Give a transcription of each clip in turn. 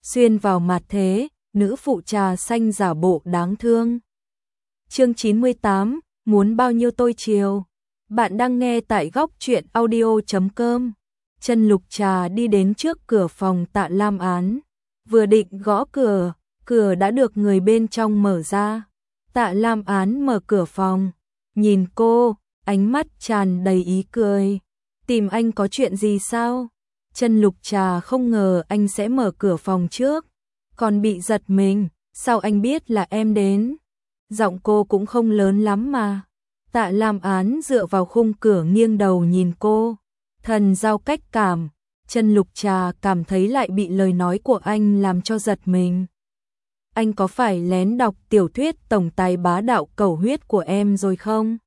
xuyên vào mặt thế, nữ phụ trà xanh giả bộ đáng thương. Chương 98, muốn bao nhiêu tôi chiều. Bạn đang nghe tại góc truyện audio.com. Chân Lục Trà đi đến trước cửa phòng Tạ Lam Án, vừa định gõ cửa, cửa đã được người bên trong mở ra. Tạ Lam Án mở cửa phòng, nhìn cô, ánh mắt tràn đầy ý cười. Tìm anh có chuyện gì sao? Chân Lục Trà không ngờ anh sẽ mở cửa phòng trước, còn bị giật mình, sao anh biết là em đến? Giọng cô cũng không lớn lắm mà. Tạ Lam Án dựa vào khung cửa nghiêng đầu nhìn cô, thần giao cách cảm. Chân Lục Trà cảm thấy lại bị lời nói của anh làm cho giật mình. Anh có phải lén đọc tiểu thuyết tổng tài bá đạo cầu huyết của em rồi không?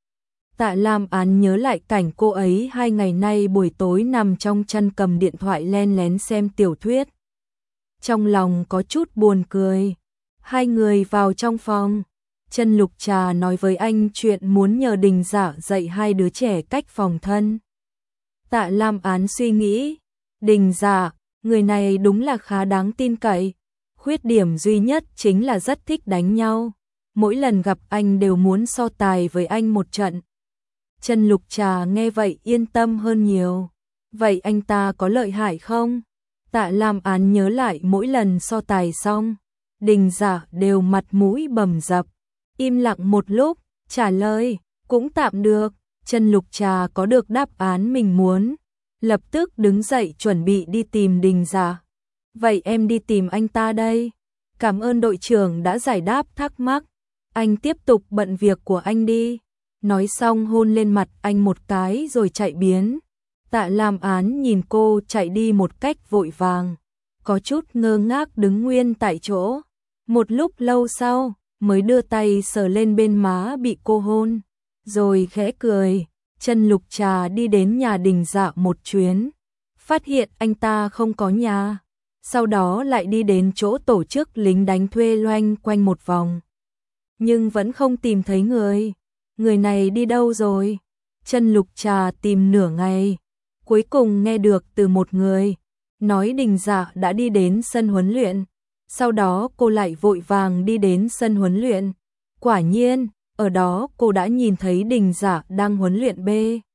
Tạ Lam Án nhớ lại cảnh cô ấy 2 ngày nay buổi tối nằm trong chăn cầm điện thoại len lén xem tiểu thuyết. Trong lòng có chút buồn cười. Hai người vào trong phòng. Chân Lục Trà nói với anh chuyện muốn nhờ Đình Dạ dạy 2 đứa trẻ cách phòng thân. Tạ Lam Án suy nghĩ, Đình Dạ, người này đúng là khá đáng tin cậy. Khuyết điểm duy nhất chính là rất thích đánh nhau. Mỗi lần gặp anh đều muốn so tài với anh một trận. Chân Lục Trà nghe vậy yên tâm hơn nhiều. Vậy anh ta có lợi hại không? Tạ Lam Án nhớ lại mỗi lần so tài xong, Đình Dạ đều mặt mũi bầm dập. Im lặng một lúc, trả lời, cũng tạm được. Chân Lục Trà có được đáp án mình muốn, lập tức đứng dậy chuẩn bị đi tìm Đình Dạ. Vậy em đi tìm anh ta đây. Cảm ơn đội trưởng đã giải đáp thắc mắc. Anh tiếp tục bận việc của anh đi. Nói xong hôn lên mặt anh một cái rồi chạy biến. Tạ Lam Án nhìn cô chạy đi một cách vội vàng, có chút ngơ ngác đứng nguyên tại chỗ. Một lúc lâu sau, mới đưa tay sờ lên bên má bị cô hôn, rồi khẽ cười. Chân Lục Trà đi đến nhà Đình Dạ một chuyến, phát hiện anh ta không có nhà. Sau đó lại đi đến chỗ tổ chức lính đánh thuê loanh quanh một vòng, nhưng vẫn không tìm thấy người. Người này đi đâu rồi? Chân Lục Trà tìm nửa ngày, cuối cùng nghe được từ một người, nói Đình Dạ đã đi đến sân huấn luyện. Sau đó cô lại vội vàng đi đến sân huấn luyện. Quả nhiên, ở đó cô đã nhìn thấy Đình Dạ đang huấn luyện B.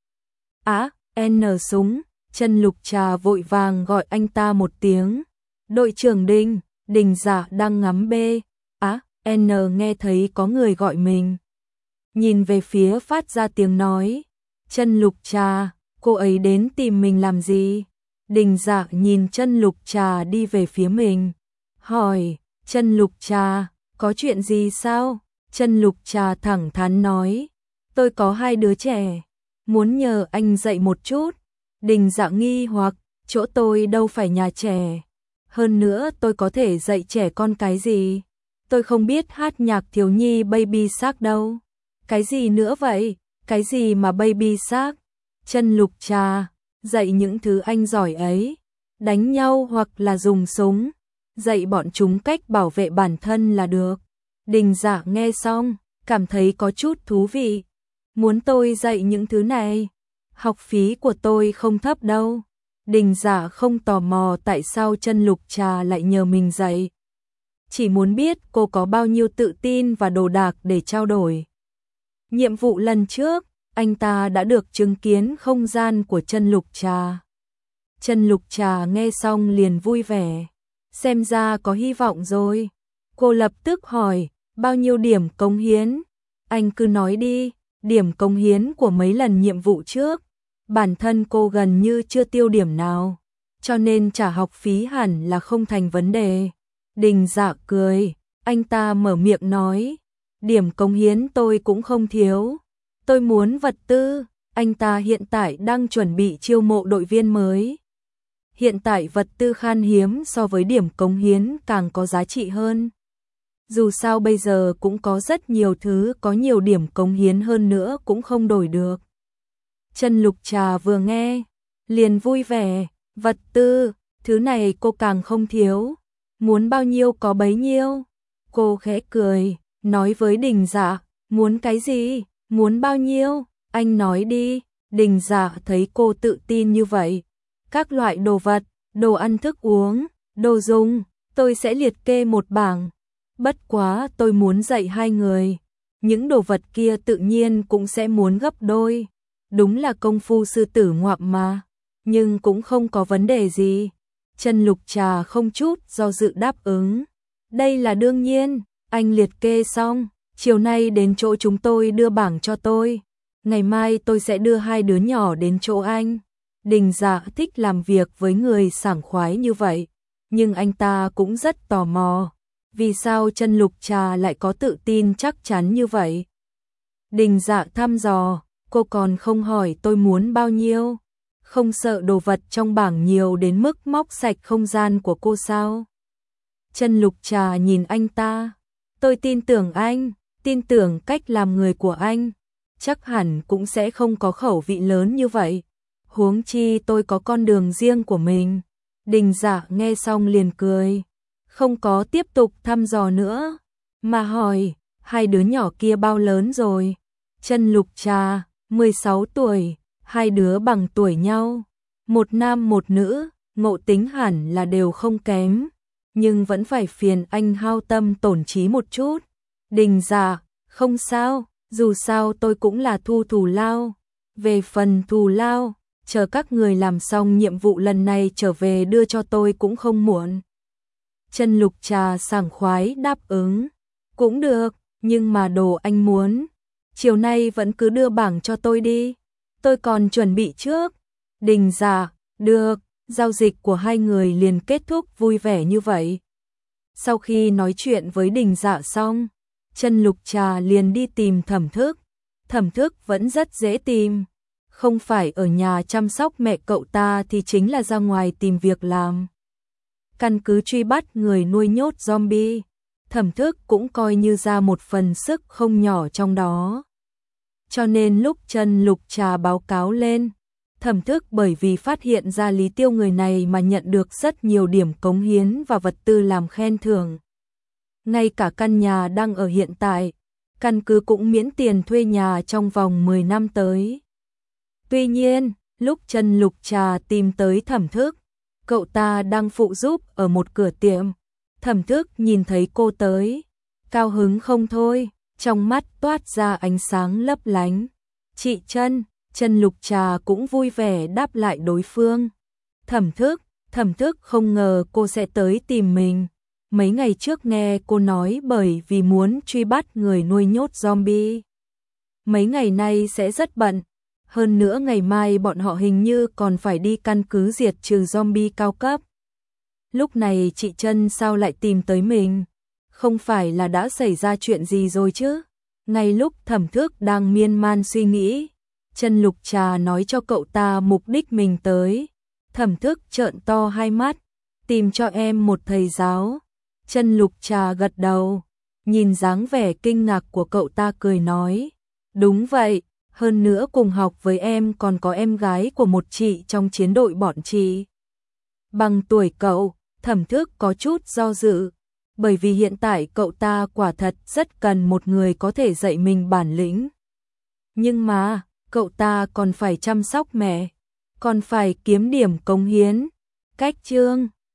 N súng. Chân Lục Trà vội vàng gọi anh ta một tiếng. Đội trưởng Đình, Đình Dạ đang ngắm B. N nghe thấy có người gọi mình, nhìn về phía phát ra tiếng nói. Chân Lục Trà, cô ấy đến tìm mình làm gì? Đình Dạ nhìn Chân Lục Trà đi về phía mình, hỏi, Chân Lục Trà, có chuyện gì sao? Chân Lục Trà thẳng thắn nói, tôi có 2 đứa trẻ, muốn nhờ anh dạy một chút. Đình Dạ nghi hoặc, chỗ tôi đâu phải nhà trẻ. Hơn nữa tôi có thể dạy trẻ con cái gì? Tôi không biết hát nhạc thiếu nhi Baby Shark đâu. Cái gì nữa vậy? Cái gì mà Baby Shark? Chân Lục Trà, dạy những thứ anh giỏi ấy. Đánh nhau hoặc là dùng súng. Dạy bọn chúng cách bảo vệ bản thân là được. Đình Dạ nghe xong, cảm thấy có chút thú vị. Muốn tôi dạy những thứ này? Học phí của tôi không thấp đâu. Đình Dạ không tò mò tại sao Chân Lục Trà lại nhờ mình dạy. Chỉ muốn biết cô có bao nhiêu tự tin và đồ đạc để trao đổi. Nhiệm vụ lần trước, anh ta đã được chứng kiến không gian của Chân Lục Trà. Chân Lục Trà nghe xong liền vui vẻ. Xem ra có hy vọng rồi. Cô lập tức hỏi, bao nhiêu điểm cống hiến? Anh cứ nói đi, điểm cống hiến của mấy lần nhiệm vụ trước. Bản thân cô gần như chưa tiêu điểm nào, cho nên trả học phí hẳn là không thành vấn đề. Đình Dạ cười, anh ta mở miệng nói, điểm cống hiến tôi cũng không thiếu. Tôi muốn vật tư, anh ta hiện tại đang chuẩn bị chiêu mộ đội viên mới. Hiện tại vật tư khan hiếm so với điểm cống hiến càng có giá trị hơn. Dù sao bây giờ cũng có rất nhiều thứ có nhiều điểm cống hiến hơn nữa cũng không đổi được. Chân Lục Trà vừa nghe, liền vui vẻ, vật tư, thứ này cô càng không thiếu. Muốn bao nhiêu có bấy nhiêu. Cô khẽ cười, nói với Đình Dạ, muốn cái gì, muốn bao nhiêu, anh nói đi. Đình Dạ thấy cô tự tin như vậy. Các loại đồ vật, đồ ăn thức uống, đồ dùng, tôi sẽ liệt kê một bảng. Bất quá tôi muốn dạy hai người. Những đồ vật kia tự nhiên cũng sẽ muốn gấp đôi. Đúng là công phu sư tử ngoạm mà. Nhưng cũng không có vấn đề gì. Trần Lục Trà không chút do dự đáp ứng. Đây là đương nhiên, anh liệt kê xong. Chiều nay đến chỗ chúng tôi đưa bảng cho tôi. Ngày mai tôi sẽ đưa hai đứa nhỏ đến chỗ anh. Đình Dạ thích làm việc với người sảng khoái như vậy. Nhưng anh ta cũng rất tò mò. Vì sao Trần Lục Trà lại có tự tin chắc chắn như vậy? Đình Dạ thăm dò, cô còn không hỏi tôi muốn bao nhiêu? Không sợ đồ vật trong bảng nhiều đến mức móc sạch không gian của cô sao? Trần Lục Trà nhìn anh ta. Tôi tin tưởng anh, tin tưởng cách làm người của anh. Chắc hẳn cũng sẽ không có khẩu vị lớn như vậy. Huống chi tôi có con đường riêng của mình. Đình Dạ nghe xong liền cười. Không có tiếp tục thăm dò nữa. Mà hỏi, hai đứa nhỏ kia bao lớn rồi? Trần Lục Trà, 16 tuổi, hai đứa bằng tuổi nhau. Một nam một nữ, ngộ tính hẳn là đều không kém. Nhưng vẫn phải phiền anh hao tâm tổn trí một chút. Đình Dạ, không sao, dù sao tôi cũng là thu thù lao. Về phần thù lao, chờ các người làm xong nhiệm vụ lần này trở về đưa cho tôi cũng không muộn. Trần Lục Trà sảng khoái đáp ứng. Cũng được, nhưng mà đồ anh muốn. Chiều nay vẫn cứ đưa bảng cho tôi đi. Tôi còn chuẩn bị trước. Đình Dạ, được, giao dịch của hai người liền kết thúc vui vẻ như vậy. Sau khi nói chuyện với Đình Dạ xong, Trần Lục Trà liền đi tìm Thẩm Thức. Thẩm Thức vẫn rất dễ tìm. Không phải ở nhà chăm sóc mẹ cậu ta thì chính là ra ngoài tìm việc làm. Căn cứ truy bắt người nuôi nhốt zombie, Thẩm Thức cũng coi như ra một phần sức không nhỏ trong đó. Cho nên lúc Trần Lục Trà báo cáo lên, Thẩm Thức bởi vì phát hiện ra Lý Tiêu người này mà nhận được rất nhiều điểm cống hiến và vật tư làm khen thưởng. Ngay cả căn nhà đang ở hiện tại, căn cứ cũng miễn tiền thuê nhà trong vòng 10 năm tới. Tuy nhiên, lúc Trần Lục Trà tìm tới Thẩm Thức, cậu ta đang phụ giúp ở một cửa tiệm. Thẩm Thức nhìn thấy cô tới, cao hứng không thôi, trong mắt toát ra ánh sáng lấp lánh. Chị Trần Lục Trà cũng vui vẻ đáp lại đối phương. Thẩm Thức không ngờ cô sẽ tới tìm mình. Mấy ngày trước nghe cô nói bởi vì muốn truy bắt người nuôi nhốt zombie. Mấy ngày nay sẽ rất bận. Hơn nữa ngày mai bọn họ hình như còn phải đi căn cứ diệt trừ zombie cao cấp. Lúc này chị Trân sao lại tìm tới mình? Không phải là đã xảy ra chuyện gì rồi chứ? Ngay lúc Thẩm Thức đang miên man suy nghĩ, Trần Lục Trà nói cho cậu ta mục đích mình tới. Thẩm Thức trợn to hai mắt, tìm cho em một thầy giáo. Trần Lục Trà gật đầu, nhìn dáng vẻ kinh ngạc của cậu ta cười nói. Đúng vậy, hơn nữa cùng học với em còn có em gái của một chị trong chiến đội bọn chị. Bằng tuổi cậu, Thẩm Thức có chút do dự, bởi vì hiện tại cậu ta quả thật rất cần một người có thể dạy mình bản lĩnh. Nhưng mà, cậu ta còn phải chăm sóc mẹ, còn phải kiếm điểm cống hiến. Cách chương